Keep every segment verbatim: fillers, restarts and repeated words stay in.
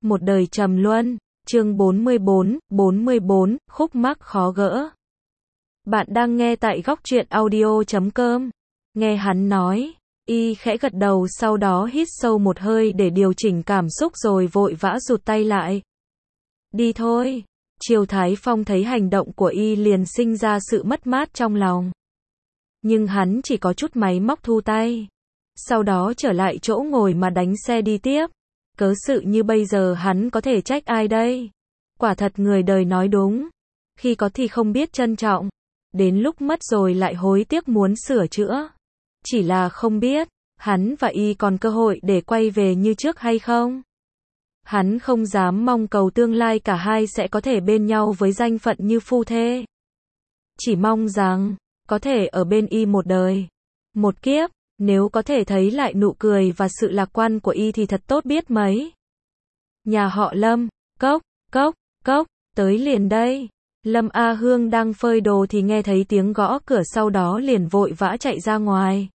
Một đời trầm luân, chương bốn mươi bốn, bốn mươi bốn, khúc mắc khó gỡ. Bạn đang nghe tại góc truyện audio chấm com. Nghe hắn nói, y khẽ gật đầu sau đó hít sâu một hơi để điều chỉnh cảm xúc rồi vội vã rụt tay lại. Đi thôi. Triều Thái Phong thấy hành động của y liền sinh ra sự mất mát trong lòng. Nhưng hắn chỉ có chút máy móc thu tay. Sau đó trở lại chỗ ngồi mà đánh xe đi tiếp. Cớ sự như bây giờ hắn có thể trách ai đây? Quả thật người đời nói đúng. Khi có thì không biết trân trọng. Đến lúc mất rồi lại hối tiếc muốn sửa chữa. Chỉ là không biết, hắn và y còn cơ hội để quay về như trước hay không? Hắn không dám mong cầu tương lai cả hai sẽ có thể bên nhau với danh phận như phu thê. Chỉ mong rằng, có thể ở bên y một đời, một kiếp, nếu có thể thấy lại nụ cười và sự lạc quan của y thì thật tốt biết mấy. Nhà họ Lâm, cốc, cốc, cốc, tới liền đây. Lâm A Hương đang phơi đồ thì nghe thấy tiếng gõ cửa sau đó liền vội vã chạy ra ngoài.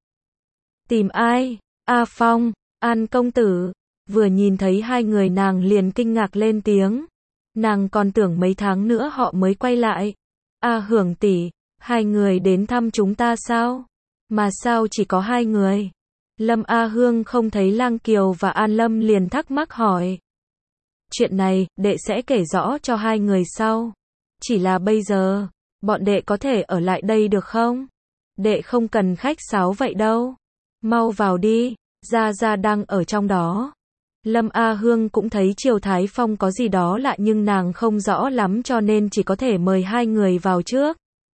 Tìm ai? A Phong, An công tử. Vừa nhìn thấy hai người nàng liền kinh ngạc lên tiếng. Nàng còn tưởng mấy tháng nữa họ mới quay lại. A Hưởng tỷ, hai người đến thăm chúng ta sao? Mà sao chỉ có hai người? Lâm A Hương không thấy Lang Kiều và An Lâm liền thắc mắc hỏi. Chuyện này, đệ sẽ kể rõ cho hai người sau. Chỉ là bây giờ, bọn đệ có thể ở lại đây được không? Đệ không cần khách sáo vậy đâu. Mau vào đi, Gia Gia đang ở trong đó. Lâm A Hương cũng thấy Triều Thái Phong có gì đó lạ nhưng nàng không rõ lắm cho nên chỉ có thể mời hai người vào trước.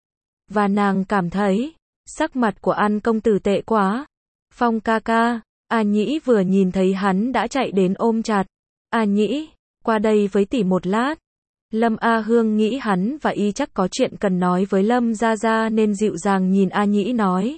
Và nàng cảm thấy, sắc mặt của An công tử tệ quá. Phong ca ca, A Nhĩ vừa nhìn thấy hắn đã chạy đến ôm chặt. A Nhĩ, qua đây với tỷ một lát. Lâm A Hương nghĩ hắn và y chắc có chuyện cần nói với Lâm Gia Gia nên dịu dàng nhìn A Nhĩ nói.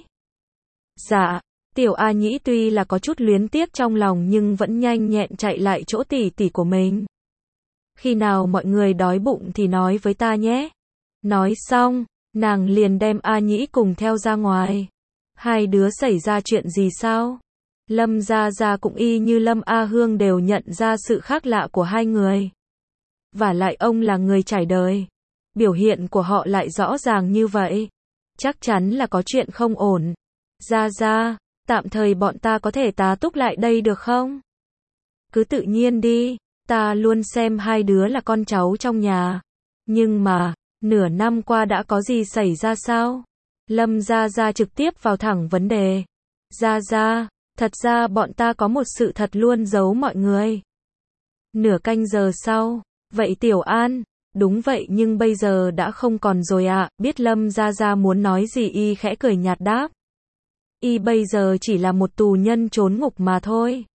Dạ, tiểu A Nhĩ tuy là có chút luyến tiếc trong lòng nhưng vẫn nhanh nhẹn chạy lại chỗ tỷ tỷ của mình. Khi nào mọi người đói bụng thì nói với ta nhé. Nói xong, nàng liền đem A Nhĩ cùng theo ra ngoài. Hai đứa xảy ra chuyện gì sao? Lâm Gia Gia cũng y như Lâm A Hương đều nhận ra sự khác lạ của hai người. Vả lại ông là người trải đời. Biểu hiện của họ lại rõ ràng như vậy. Chắc chắn là có chuyện không ổn. Gia Gia, tạm thời bọn ta có thể tá túc lại đây được không? Cứ tự nhiên đi, ta luôn xem hai đứa là con cháu trong nhà. Nhưng mà, nửa năm qua đã có gì xảy ra sao? Lâm Gia Gia trực tiếp vào thẳng vấn đề. Gia Gia, thật ra bọn ta có một sự thật luôn giấu mọi người. Nửa canh giờ sau, vậy Tiểu An, đúng vậy nhưng bây giờ đã không còn rồi ạ, à. Biết Lâm Gia Gia muốn nói gì y khẽ cười nhạt đáp. Y bây giờ chỉ là một tù nhân trốn ngục mà thôi.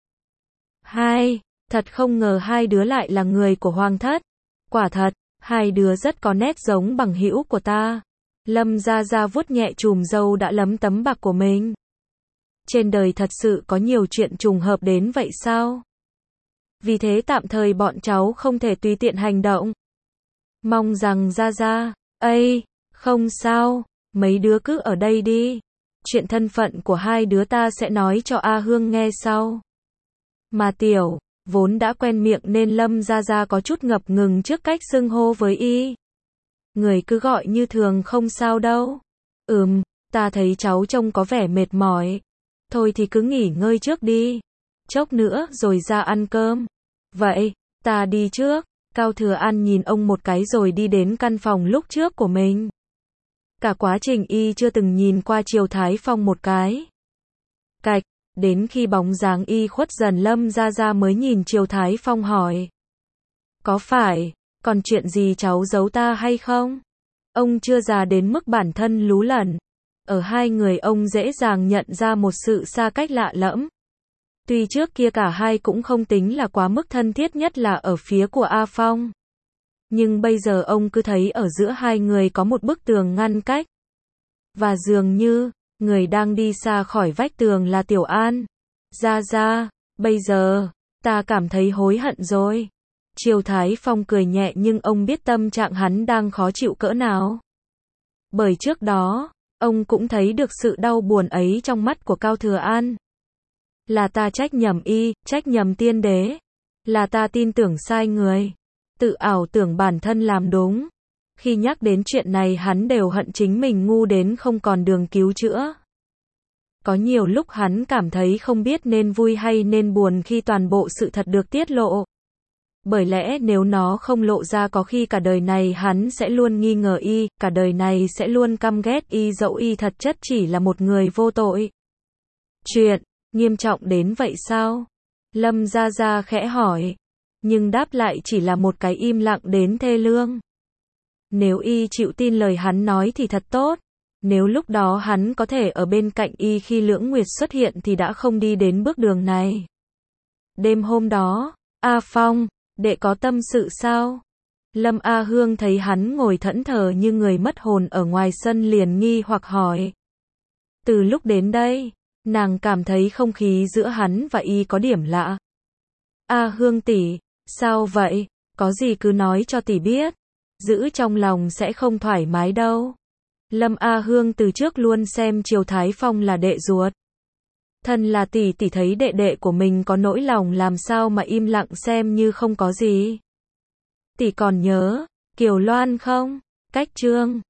Hai, thật không ngờ hai đứa lại là người của Hoàng thất. Quả thật, hai đứa rất có nét giống bằng hữu của ta. Lâm Gia Gia vuốt nhẹ chùm râu đã lấm tấm bạc của mình. Trên đời thật sự có nhiều chuyện trùng hợp đến vậy sao? Vì thế tạm thời bọn cháu không thể tùy tiện hành động. Mong rằng Gia Gia, ây, không sao, mấy đứa cứ ở đây đi. Chuyện thân phận của hai đứa ta sẽ nói cho A Hương nghe sau. Mà Tiểu, vốn đã quen miệng nên Lâm Gia Gia có chút ngập ngừng trước cách xưng hô với y. Người cứ gọi như thường không sao đâu. Ừm, ta thấy cháu trông có vẻ mệt mỏi. Thôi thì cứ nghỉ ngơi trước đi. Chốc nữa rồi ra ăn cơm. Vậy, ta đi trước. Cao Thừa An nhìn ông một cái rồi đi đến căn phòng lúc trước của mình. Cả quá trình y chưa từng nhìn qua Triều Thái Phong một cái. Cạch, đến khi bóng dáng y khuất dần Lâm Gia Gia mới nhìn Triều Thái Phong hỏi. Có phải, còn chuyện gì cháu giấu ta hay không? Ông chưa già đến mức bản thân lú lẫn. Ở hai người ông dễ dàng nhận ra một sự xa cách lạ lẫm. Tuy trước kia cả hai cũng không tính là quá mức thân thiết nhất là ở phía của A Phong. Nhưng bây giờ ông cứ thấy ở giữa hai người có một bức tường ngăn cách. Và dường như, người đang đi xa khỏi vách tường là Tiểu An. Gia Gia, bây giờ, ta cảm thấy hối hận rồi. Triều Thái Phong cười nhẹ nhưng ông biết tâm trạng hắn đang khó chịu cỡ nào. Bởi trước đó, ông cũng thấy được sự đau buồn ấy trong mắt của Cao Thừa An. Là ta trách nhầm y, trách nhầm tiên đế. Là ta tin tưởng sai người. Tự ảo tưởng bản thân làm đúng. Khi nhắc đến chuyện này hắn đều hận chính mình ngu đến không còn đường cứu chữa. Có nhiều lúc hắn cảm thấy không biết nên vui hay nên buồn khi toàn bộ sự thật được tiết lộ. Bởi lẽ nếu nó không lộ ra có khi cả đời này hắn sẽ luôn nghi ngờ y, cả đời này sẽ luôn căm ghét y dẫu y thật chất chỉ là một người vô tội. Chuyện, nghiêm trọng đến vậy sao? Lâm Gia Gia khẽ hỏi. Nhưng đáp lại chỉ là một cái im lặng đến thê lương. Nếu y chịu tin lời hắn nói thì thật tốt. Nếu lúc đó hắn có thể ở bên cạnh y khi Lưỡng Nguyệt xuất hiện thì đã không đi đến bước đường này. Đêm hôm đó, A Phong, đệ có tâm sự sao? Lâm A Hương thấy hắn ngồi thẫn thờ như người mất hồn ở ngoài sân liền nghi hoặc hỏi. Từ lúc đến đây, nàng cảm thấy không khí giữa hắn và y có điểm lạ. A Hương tỷ, sao vậy? Có gì cứ nói cho tỷ biết. Giữ trong lòng sẽ không thoải mái đâu. Lâm A Hương từ trước luôn xem Triều Thái Phong là đệ ruột. Thân là tỷ tỷ thấy đệ đệ của mình có nỗi lòng làm sao mà im lặng xem như không có gì. Tỷ còn nhớ Kiều Loan không? Cách chương